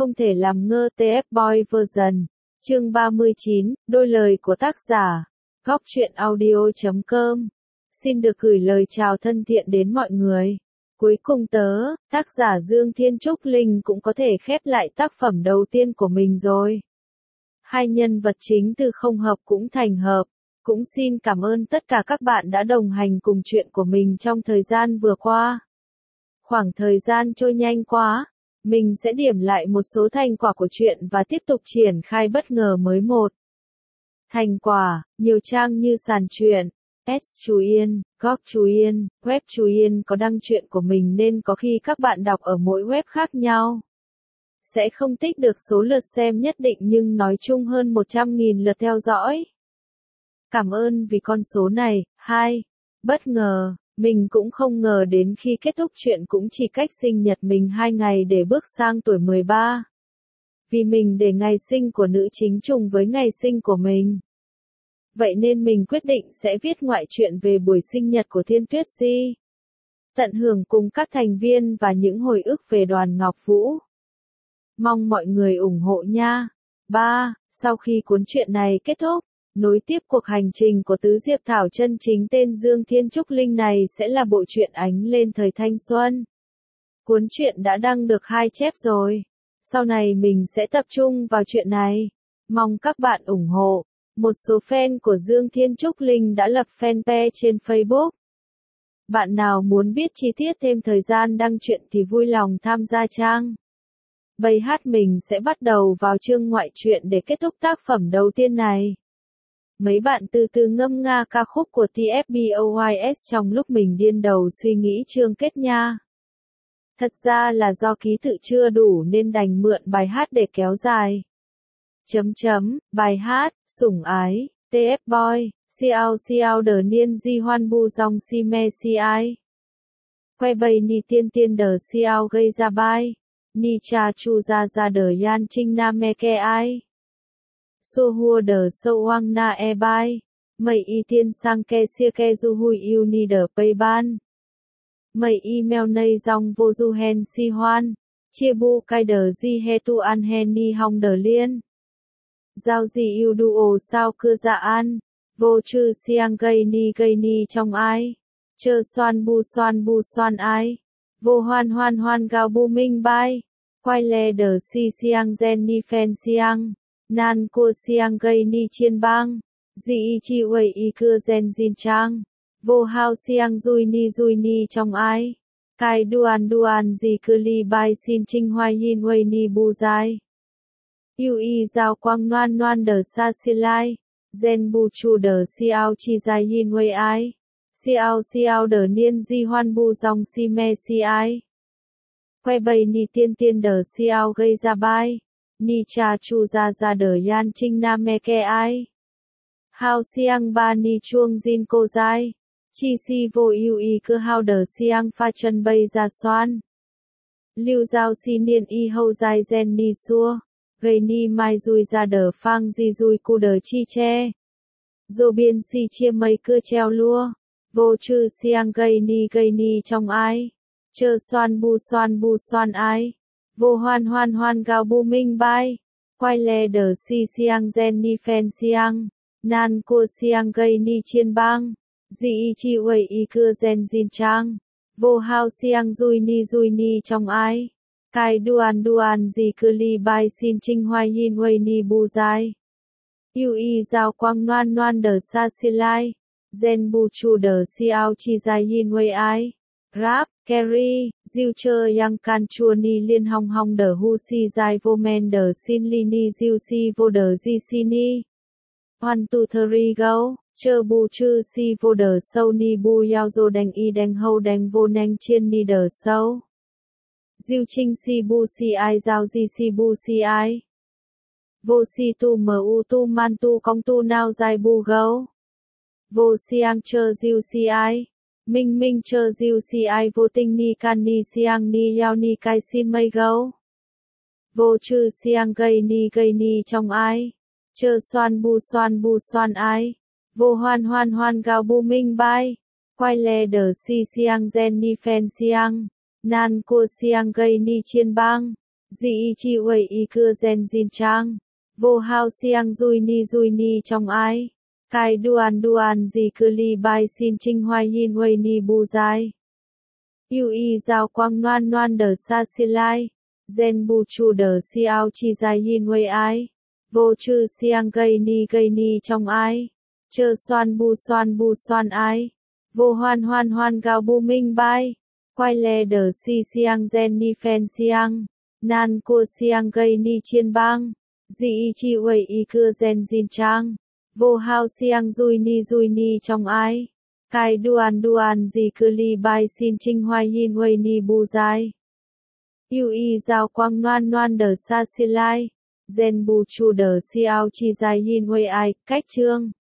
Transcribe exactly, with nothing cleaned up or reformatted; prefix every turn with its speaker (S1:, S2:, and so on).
S1: không thể làm ngơ tê ép Boy version. Chương ba mươi chín, đôi lời của tác giả. Góc truyện audio chấm com. Xin được gửi lời chào thân thiện đến mọi người. Cuối cùng tớ, tác giả Dương Thiên Trúc Linh cũng có thể khép lại tác phẩm đầu tiên của mình rồi. Hai nhân vật chính từ không hợp cũng thành hợp. Cũng xin cảm ơn tất cả các bạn đã đồng hành cùng chuyện của mình trong thời gian vừa qua. Khoảng thời gian trôi nhanh quá, mình sẽ điểm lại một số thành quả của chuyện và tiếp tục triển khai bất ngờ mới một. Thành quả, nhiều trang như sàn truyện, S Chú Yên, Góc Chú Yên, Web Chú Yên có đăng chuyện của mình nên có khi các bạn đọc ở mỗi web khác nhau. Sẽ không tích được số lượt xem nhất định nhưng nói chung hơn một trăm nghìn lượt theo dõi. Cảm ơn vì con số này. Hai. Bất ngờ, mình cũng không ngờ đến khi kết thúc chuyện cũng chỉ cách sinh nhật mình hai ngày để bước sang tuổi mười ba. Vì mình để ngày sinh của nữ chính trùng với ngày sinh của mình. Vậy nên mình quyết định sẽ viết ngoại truyện về buổi sinh nhật của Thiên Tuyết Di. Tận hưởng cùng các thành viên và những hồi ức về đoàn Ngọc Vũ. Mong mọi người ủng hộ nha. Ba. Sau khi cuốn truyện này kết thúc, nối tiếp cuộc hành trình của Tứ Diệp Thảo chân chính tên Dương Thiên Trúc Linh này sẽ là bộ truyện Ánh Lên Thời Thanh Xuân. Cuốn truyện đã đăng được hai chép rồi. Sau này mình sẽ tập trung vào chuyện này. Mong các bạn ủng hộ. Một số fan của Dương Thiên Trúc Linh đã lập fanpage trên Facebook. Bạn nào muốn biết chi tiết thêm thời gian đăng truyện thì vui lòng tham gia trang. Bây hát mình sẽ bắt đầu vào chương ngoại truyện để kết thúc tác phẩm đầu tiên này. Mấy bạn từ từ ngâm nga ca khúc của tê ép Boys trong lúc mình điên đầu suy nghĩ chương kết nha. Thật ra là do ký tự chưa đủ nên đành mượn bài hát để kéo dài. Chấm chấm, bài hát, sủng ái, tê ép Boy, siao siao đờ niên di hoan bu dòng si me si ai. Quay bầy ni tiên tiên đờ siao gây ra bai, ni cha chu ra ra đờ yan trinh na me ke ai. Xô hua đờ sâu hoang na e bai, mây y tiên sang ke sia ke du hui yêu ni đờ pay ban. Mây email nây dòng vô du hen si hoan, chia bu cai đờ di he tu an he ni hong đờ liên. Giao gì yêu duo sao cưa dạ an, vô chư siang gây ni gây ni trong ai, chơ xoan bu xoan bu xoan ai, vô hoan hoan hoan gao bu minh bai, quay le đờ si siang gen ni phen siang. Nan cua siang gây ni chiên bang, dị chi wei y cưa gen jin trang, vô hao siang dui ni dui ni trong ai, kai duan duan gì cưa li bai xin trinh hoai yin wei ni bu dai. Yu y giao quang noan noan đờ sa si lai, gen bu chu đờ siao chi dai yin wei ai, siao siao đờ niên di hoan bu dòng si me si ai. Quay bầy ni tiên tiên đờ siao gây ra bai. Ni cha chu ra ra đờ yan trinh na me ke ai. Hao siang ba ni chuông jin cô dai. Chi si vô yêu y cơ hao đờ siang pha chân bay ra xoan. Lưu giao si niên y hâu dai gen ni xua. Gây ni mai dui ra đờ phang di dui cu đờ chi che. Dô biên si chia mây cơ treo lua. Vô chư siang gây ni gây ni trong ai. Chơ xoan bu xoan bu xoan ai. Vô hoan hoan hoan gao bu minh bai, quay le đờ si siang gen ni phen siang, nan cua siang gây ni chiên bang, dị chi wei y cưa gen jin trang, vô hao siang dui ni dui ni trong ai, kai duan duan gì cưa li bai xin trinh hoai yin wei ni bu dai. Yu y giao quang noan noan đờ sa si lai, gen bu chu đờ siao chi dai yin wei ai. Rap, Kerry, Diêu Chơ Yang Can Chua Ni Liên Hong Hong Đờ Hu Si Zai Vô Men Đờ Xin Li Ni Diêu Si Vô Đờ Di Si Ni. One Two Three Go, Chơ Bu Chư Si Vô Đờ Sâu Ni Bu Yao Dô Đành Y Đành Hâu Đành Vô Nanh Chiên Ni Đờ Sâu. Diêu Trinh Si Bu Si Ai Giao Di Si Bu Si Ai. Vô Si Tu Mu Tu Man Tu Cong Tu Nao Zai Bu Go. Vô Siang Chơ Diêu Si Ai. Minh Minh chơ diêu si ai vô tinh ni can ni siang ni yao ni kai xin mây gấu. Vô chư siang gây ni gây ni trong ai. Chơ xoan bu xoan bu xoan ai. Vô hoan hoan hoan gao bu minh bai. Quay le đờ si siang gen ni phen siang. Nan cua siang gây ni chiên bang. Dị chi uầy y cưa gen jin trang. Vô hao siang dui ni dui ni trong ai. Kai duan duan di cư li bai xin trinh hoai yin uầy ni bu dai. Yu y giao quang noan noan đờ sa si lai. Gen bu chu đờ si ao chi dài yin uầy ai. Vô chư siang gây ni gây ni trong ai. Chơ xoan bu xoan bu xoan ai. Vô hoan hoan hoan gao bu minh bai. Quay le đờ si siang gen ni phen siang. Nan cua siang gây ni chiên bang. Dị chi uầy y cưa gen jin trang. Vô hao siang dui ni dui ni trong ai. Kai duan duan di cư li bai xin trinh hoai yin uầy ni bu dai. Yu y giao quang noan noan đờ sa si lai. Gen bu chu đờ si ao chi dài yin uầy ai. Cách chương